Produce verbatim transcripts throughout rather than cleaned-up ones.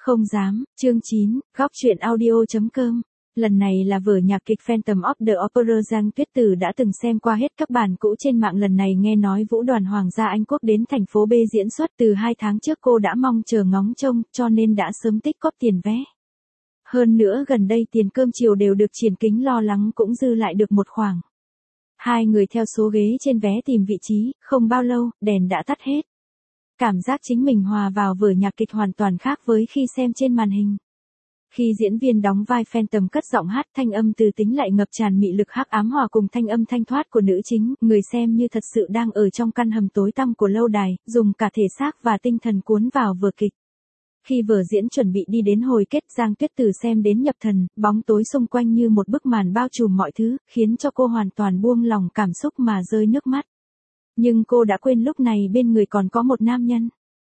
Không dám, chương chín, góc truyện audio.com. Lần này là vở nhạc kịch Phantom of the Opera. Giang Tuyết Từ đã từng xem qua hết các bản cũ trên mạng, lần này nghe nói Vũ đoàn Hoàng gia Anh Quốc đến thành phố B diễn xuất từ hai tháng trước, cô đã mong chờ ngóng trông, cho nên đã sớm tích cóp tiền vé. Hơn nữa gần đây tiền cơm chiều đều được Triển Kính lo lắng cũng dư lại được một khoản. Hai người theo số ghế trên vé tìm vị trí, không bao lâu, đèn đã tắt hết. Cảm giác chính mình hòa vào vở nhạc kịch hoàn toàn khác với khi xem trên màn hình. Khi diễn viên đóng vai Phantom cất giọng hát, thanh âm từ tính lại ngập tràn mị lực hắc ám hòa cùng thanh âm thanh thoát của nữ chính, người xem như thật sự đang ở trong căn hầm tối tăm của lâu đài, dùng cả thể xác và tinh thần cuốn vào vở kịch. Khi vở diễn chuẩn bị đi đến hồi kết, Giang Tuyết Từ xem đến nhập thần, bóng tối xung quanh như một bức màn bao trùm mọi thứ, khiến cho cô hoàn toàn buông lỏng cảm xúc mà rơi nước mắt. Nhưng cô đã quên lúc này bên người còn có một nam nhân.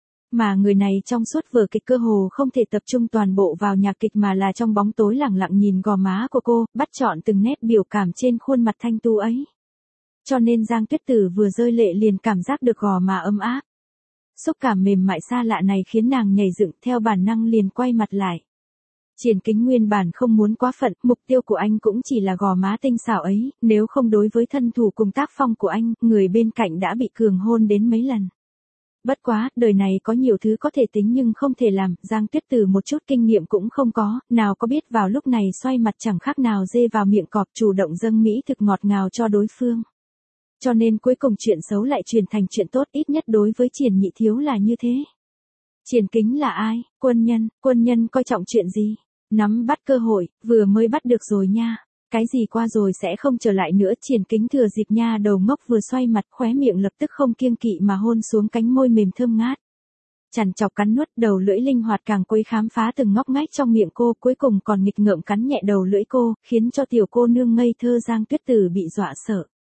Mà người này trong suốt vở kịch cơ hồ không thể tập trung toàn bộ vào nhạc kịch mà là trong bóng tối lẳng lặng nhìn gò má của cô, bắt chọn từng nét biểu cảm trên khuôn mặt thanh tú ấy. Cho nên Giang Tuyết Từ vừa rơi lệ liền cảm giác được gò má ấm áp. Xúc cảm mềm mại xa lạ này khiến nàng nhảy dựng, theo bản năng liền quay mặt lại. Triển Kính nguyên bản không muốn quá phận, mục tiêu của anh cũng chỉ là gò má tinh xảo ấy, nếu không đối với thân thủ cùng tác phong của anh, người bên cạnh đã bị cường hôn đến mấy lần. Bất quá, đời này có nhiều thứ có thể tính nhưng không thể làm, Giang Tuyết Từ một chút kinh nghiệm cũng không có, nào có biết vào lúc này xoay mặt chẳng khác nào dê vào miệng cọp, chủ động dâng mỹ thực ngọt ngào cho đối phương. Cho nên cuối cùng chuyện xấu lại chuyển thành chuyện tốt, ít nhất đối với Triển Nhị Thiếu là như thế. Triển Kính là ai? Quân nhân, quân nhân coi trọng chuyện gì? Nắm bắt cơ hội, vừa mới bắt được rồi nha. Cái gì qua rồi sẽ không trở lại nữa. Triển Kính thừa dịp nha đầu ngốc vừa xoay mặt, khóe miệng lập tức không kiêng kỵ mà hôn xuống cánh môi mềm thơm ngát. Chằn chọc cắn nuốt, đầu lưỡi linh hoạt càng quấy khám phá từng ngóc ngách trong miệng cô, cuối cùng còn nghịch ngợm cắn nhẹ đầu lưỡi cô, khiến cho tiểu cô nương ngây thơ Giang Tuyết Từ bị dọa sợ.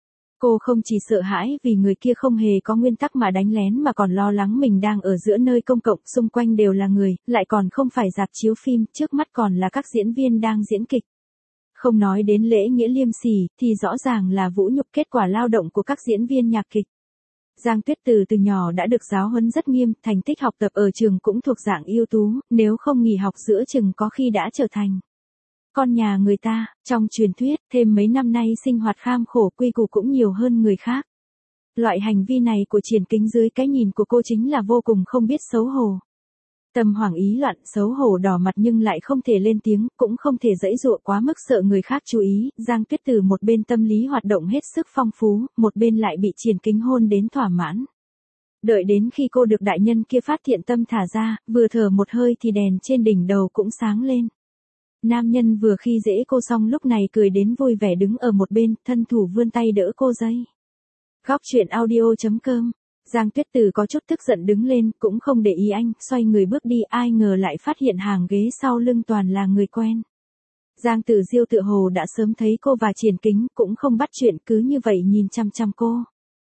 Cô không chỉ sợ hãi vì người kia không hề có nguyên tắc mà đánh lén, mà còn lo lắng mình đang ở giữa nơi công cộng, xung quanh đều là người, lại còn không phải rạp chiếu phim, trước mắt còn là các diễn viên đang diễn kịch. Không nói đến lễ nghĩa liêm sỉ, thì rõ ràng là vũ nhục kết quả lao động của các diễn viên nhạc kịch. Giang Tuyết Từ từ nhỏ đã được giáo huấn rất nghiêm, thành tích học tập ở trường cũng thuộc dạng ưu tú, nếu không nghỉ học giữa chừng có khi đã trở thành con nhà người ta. Trong truyền thuyết, thêm mấy năm nay sinh hoạt kham khổ, quy củ cũng nhiều hơn người khác. Loại hành vi này của Triển Kính dưới cái nhìn của cô chính là vô cùng không biết xấu hổ. Tâm hoảng ý loạn, xấu hổ đỏ mặt nhưng lại không thể lên tiếng, cũng không thể giãy giụa quá mức sợ người khác chú ý. Giang Tuyết Từ một bên tâm lý hoạt động hết sức phong phú, một bên lại bị Triển Kính hôn đến thỏa mãn. Đợi đến khi cô được đại nhân kia phát thiện tâm thả ra, vừa thở một hơi thì đèn trên đỉnh đầu cũng sáng lên. Nam nhân vừa khi dễ cô xong lúc này cười đến vui vẻ đứng ở một bên, thân thủ vươn tay đỡ cô dây. Góc truyện audio.com. Giang Tuyết Từ có chút tức giận đứng lên, cũng không để ý anh, xoay người bước đi, ai ngờ lại phát hiện hàng ghế sau lưng toàn là người quen. Giang Tử Diêu tựa hồ đã sớm thấy cô và Triển Kính, cũng không bắt chuyện, cứ như vậy nhìn chăm chăm cô.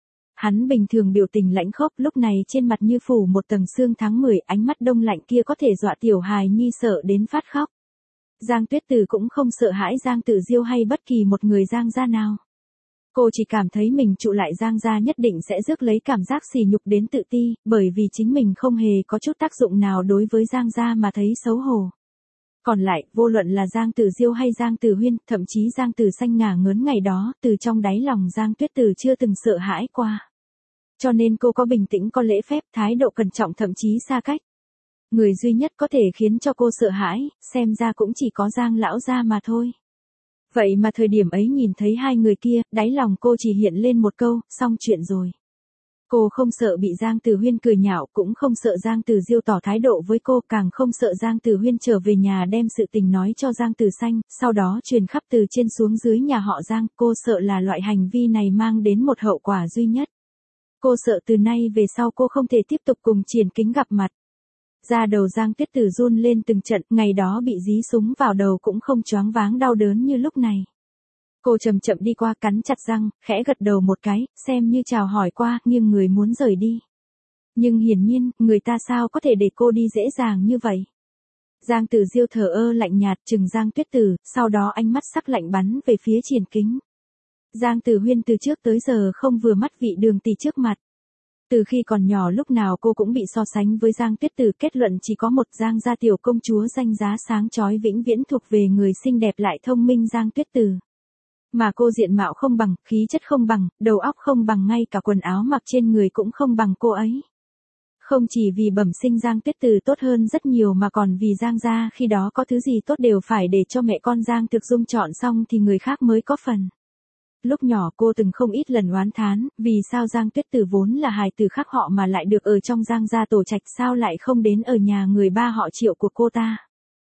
Hắn bình thường biểu tình lãnh khốc, lúc này trên mặt như phủ một tầng sương tháng mười, ánh mắt đông lạnh kia có thể dọa tiểu hài nhi sợ đến phát khóc. Giang Tuyết Từ cũng không sợ hãi Giang Tử Diêu hay bất kỳ một người Giang gia nào. Cô chỉ cảm thấy mình trụ lại Giang gia nhất định sẽ rước lấy cảm giác sỉ nhục đến tự ti, bởi vì chính mình không hề có chút tác dụng nào đối với Giang gia mà thấy xấu hổ. Còn lại, vô luận là Giang Tử Diêu hay Giang Tử Huyên, thậm chí Giang Tử Xanh ngả ngớn ngày đó, từ trong đáy lòng Giang Tuyết Từ chưa từng sợ hãi qua. Cho nên cô có bình tĩnh, có lễ phép, thái độ cẩn trọng, thậm chí xa cách. Người duy nhất có thể khiến cho cô sợ hãi, xem ra cũng chỉ có Giang lão gia mà thôi. Vậy mà thời điểm ấy nhìn thấy hai người kia, đáy lòng cô chỉ hiện lên một câu, xong chuyện rồi. Cô không sợ bị Giang Tử Huyên cười nhạo, cũng không sợ Giang Tử Diêu tỏ thái độ với cô, càng không sợ Giang Tử Huyên trở về nhà đem sự tình nói cho Giang Tử Xanh, sau đó truyền khắp từ trên xuống dưới nhà họ Giang. Cô sợ là loại hành vi này mang đến một hậu quả duy nhất. Cô sợ từ nay về sau cô không thể tiếp tục cùng Triển Kính gặp mặt. Da đầu Giang Tuyết Từ run lên từng trận, ngày đó bị dí súng vào đầu cũng không choáng váng đau đớn như lúc này. Cô chậm chậm đi qua, cắn chặt răng, khẽ gật đầu một cái, xem như chào hỏi qua, nhưng người muốn rời đi. Nhưng hiển nhiên, người ta sao có thể để cô đi dễ dàng như vậy. Giang Tử Diêu thờ ơ lạnh nhạt chừng Giang Tuyết Từ, sau đó ánh mắt sắc lạnh bắn về phía Triển Kính. Giang Tử Huyên từ trước tới giờ không vừa mắt vị đường tỷ trước mặt. Từ khi còn nhỏ lúc nào cô cũng bị so sánh với Giang Tuyết Từ, kết luận chỉ có một Giang gia tiểu công chúa danh giá sáng chói vĩnh viễn thuộc về người xinh đẹp lại thông minh Giang Tuyết Từ. Mà cô diện mạo không bằng, khí chất không bằng, đầu óc không bằng, ngay cả quần áo mặc trên người cũng không bằng cô ấy. Không chỉ vì bẩm sinh Giang Tuyết Từ tốt hơn rất nhiều mà còn vì Giang gia khi đó có thứ gì tốt đều phải để cho mẹ con Giang Thực Dung chọn xong thì người khác mới có phần. Lúc nhỏ cô từng không ít lần oán thán, vì sao Giang Tuyết Từ vốn là hài tử khác họ mà lại được ở trong Giang gia tổ trạch, sao lại không đến ở nhà người ba họ Triệu của cô ta.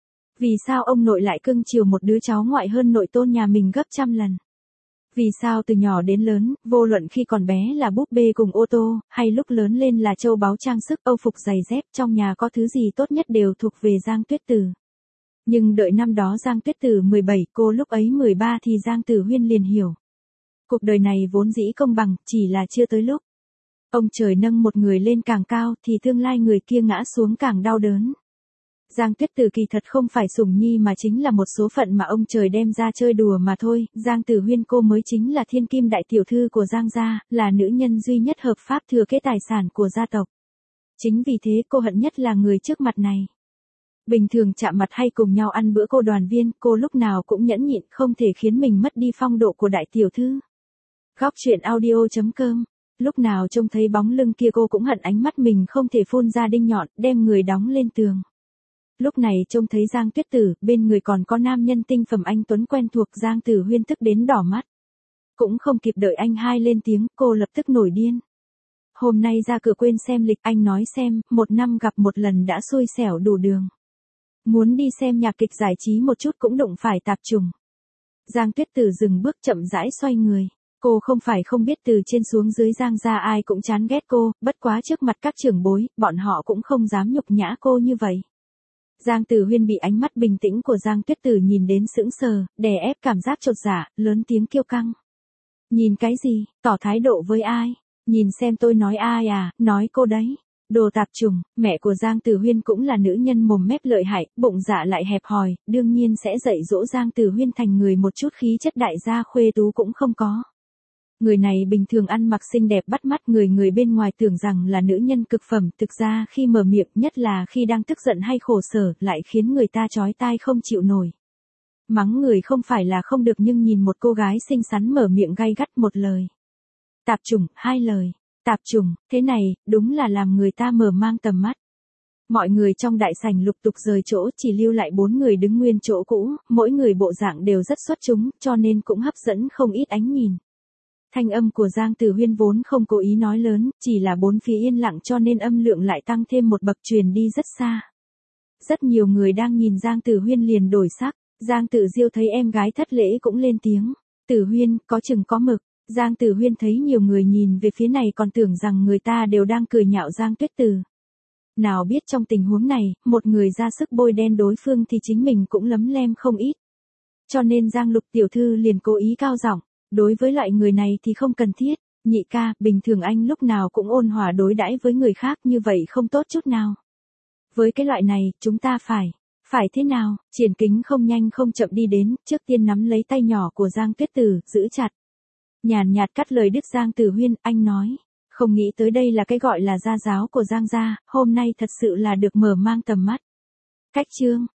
Vì sao ông nội lại cưng chiều một đứa cháu ngoại hơn nội tôn nhà mình gấp trăm lần. Vì sao từ nhỏ đến lớn, vô luận khi còn bé là búp bê cùng ô tô, hay lúc lớn lên là châu báu trang sức, âu phục giày dép, trong nhà có thứ gì tốt nhất đều thuộc về Giang Tuyết Từ. Nhưng đợi năm đó Giang Tuyết Từ mười bảy, cô lúc ấy mười ba thì Giang Tử Huyên liền hiểu. Cuộc đời này vốn dĩ công bằng, chỉ là chưa tới lúc. Ông trời nâng một người lên càng cao thì tương lai người kia ngã xuống càng đau đớn. Giang Tuyết Từ kỳ thật không phải sủng nhi mà chính là một số phận mà ông trời đem ra chơi đùa mà thôi. Giang Tử Huyên cô mới chính là thiên kim đại tiểu thư của Giang gia, là nữ nhân duy nhất hợp pháp thừa kế tài sản của gia tộc. Chính vì thế cô hận nhất là người trước mặt này. Bình thường chạm mặt hay cùng nhau ăn bữa cô đoàn viên, cô lúc nào cũng nhẫn nhịn không thể khiến mình mất đi phong độ của đại tiểu thư. Góc truyện audio chấm com. Lúc nào trông thấy bóng lưng kia cô cũng hận ánh mắt mình không thể phun ra đinh nhọn, đem người đóng lên tường. Lúc này trông thấy Giang Tuyết Từ, bên người còn có nam nhân tinh phẩm anh tuấn quen thuộc, Giang Tử Huyên tức đến đỏ mắt. Cũng không kịp đợi anh hai lên tiếng, cô lập tức nổi điên. Hôm nay ra cửa quên xem lịch, anh nói xem, một năm gặp một lần đã xui xẻo đủ đường. Muốn đi xem nhạc kịch giải trí một chút cũng đụng phải tạp trùng. Giang Tuyết Từ dừng bước chậm rãi xoay người. Cô không phải không biết từ trên xuống dưới Giang gia ai cũng chán ghét cô, bất quá trước mặt các trưởng bối, bọn họ cũng không dám nhục nhã cô như vậy. Giang Tử Huyên bị ánh mắt bình tĩnh của Giang Tuyết Từ nhìn đến sững sờ, đè ép cảm giác chột dạ, lớn tiếng kêu căng. Nhìn cái gì, tỏ thái độ với ai? Nhìn xem tôi nói ai à, nói cô đấy. Đồ tạp trùng, mẹ của Giang Tử Huyên cũng là nữ nhân mồm mép lợi hại, bụng dạ lại hẹp hòi, đương nhiên sẽ dạy dỗ Giang Tử Huyên thành người một chút khí chất đại gia khuê tú cũng không có. Người này bình thường ăn mặc xinh đẹp bắt mắt, người người bên ngoài tưởng rằng là nữ nhân cực phẩm, thực ra khi mở miệng, nhất là khi đang tức giận hay khổ sở, lại khiến người ta chói tai không chịu nổi. Mắng người không phải là không được, nhưng nhìn một cô gái xinh xắn mở miệng gay gắt một lời. Tạp trùng, hai lời. Tạp trùng, thế này, đúng là làm người ta mở mang tầm mắt. Mọi người trong đại sảnh lục tục rời chỗ, chỉ lưu lại bốn người đứng nguyên chỗ cũ, mỗi người bộ dạng đều rất xuất chúng, cho nên cũng hấp dẫn không ít ánh nhìn. Thanh âm của Giang Tử Huyên vốn không cố ý nói lớn, chỉ là bốn phía yên lặng cho nên âm lượng lại tăng thêm một bậc, truyền đi rất xa. Rất nhiều người đang nhìn Giang Tử Huyên liền đổi sắc, Giang Tử Diêu thấy em gái thất lễ cũng lên tiếng. Tử Huyên, có chừng có mực. Giang Tử Huyên thấy nhiều người nhìn về phía này còn tưởng rằng người ta đều đang cười nhạo Giang Tuyết Từ. Nào biết trong tình huống này, một người ra sức bôi đen đối phương thì chính mình cũng lấm lem không ít. Cho nên Giang Lục tiểu thư liền cố ý cao giọng. Đối với loại người này thì không cần thiết, nhị ca, bình thường anh lúc nào cũng ôn hòa đối đãi với người khác, như vậy không tốt chút nào. Với cái loại này, chúng ta phải, phải thế nào? Triển Kính không nhanh không chậm đi đến, trước tiên nắm lấy tay nhỏ của Giang Tuyết Từ, giữ chặt. Nhàn nhạt cắt lời đứt Giang Tử Huyên, anh nói, không nghĩ tới đây là cái gọi là gia giáo của Giang gia, hôm nay thật sự là được mở mang tầm mắt. Cách chương